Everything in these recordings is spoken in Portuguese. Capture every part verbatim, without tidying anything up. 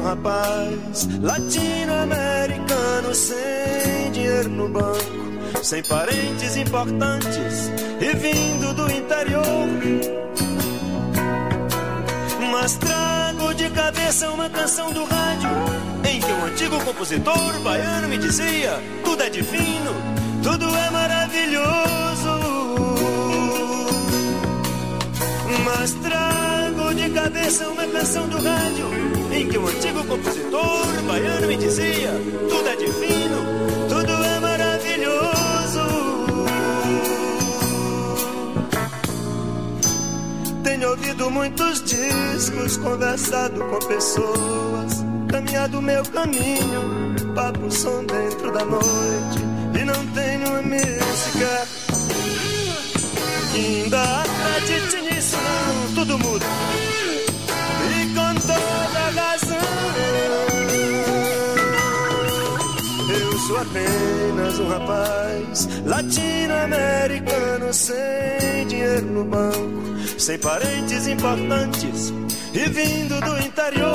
rapaz latino-americano sem dinheiro no banco, sem parentes importantes e vindo do interior. Mas trago de cabeça uma canção do rádio em que um antigo compositor baiano me dizia: tudo é divino, tudo é maravilhoso. Mas trago de cabeça uma canção do rádio em que um antigo compositor baiano me dizia: tudo é divino, tudo é maravilhoso. Tenho ouvido muitos discos, conversado com pessoas, caminhado meu caminho, papo som dentro da noite, e não tenho uma música que ainda acredite nisso, não, tudo muda, e com toda razão. Eu sou apenas um rapaz latino-americano sem dinheiro no banco, sem parentes importantes e vindo do interior.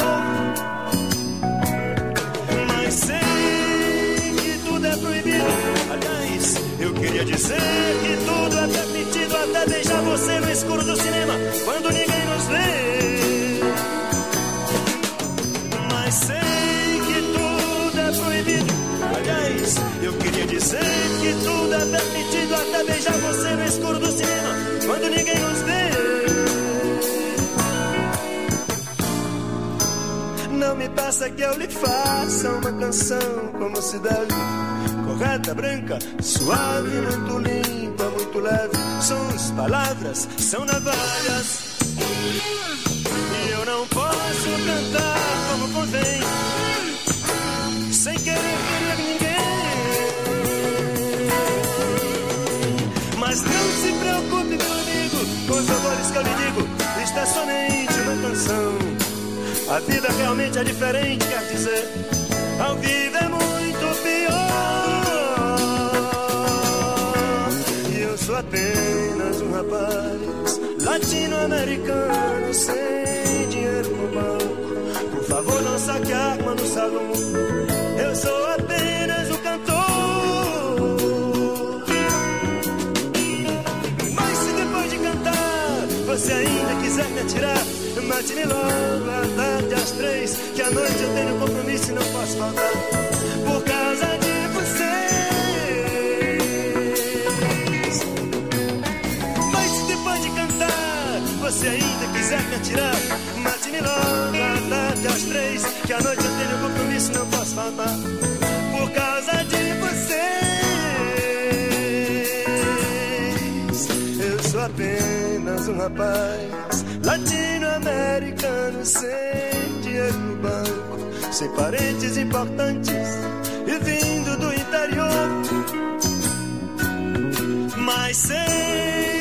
Mas sei que tudo é proibido. Aliás, eu queria dizer que tudo é permitido, até deixar você no escuro do cinema quando ninguém nos vê. Mas sei que tudo é proibido. Aliás, eu queria dizer que tudo é permitido, até beijar você no escuro do cinema quando ninguém nos vê. Não me peça que eu lhe faça uma canção como se deve, correta, branca, suave, muito limpa, muito leve. Sons, palavras, são navalhas, e eu não posso cantar como convém, sem querer ferir ninguém. Mas não se preocupe, meu amigo, com os favores que eu lhe digo. Isto é somente uma canção. A vida realmente é diferente, quer dizer, ao vivo é muito pior. E eu sou apenas um rapaz latino-americano sem dinheiro no banco. Por favor, não saque a arma no salão. Eu sou apenas um cantor. Mas se depois de cantar você ainda quiser me atirar, mate-me logo à tarde às três, que à noite eu tenho compromisso e não posso faltar por causa de vocês. Mas se depois de cantar você ainda quiser me atirar, mate-me logo à tarde às três, que à noite eu tenho compromisso e não posso faltar por causa de vocês. Eu sou apenas um rapaz latino-americano sem dinheiro no banco, sem parentes importantes e vindo do interior. Mas sei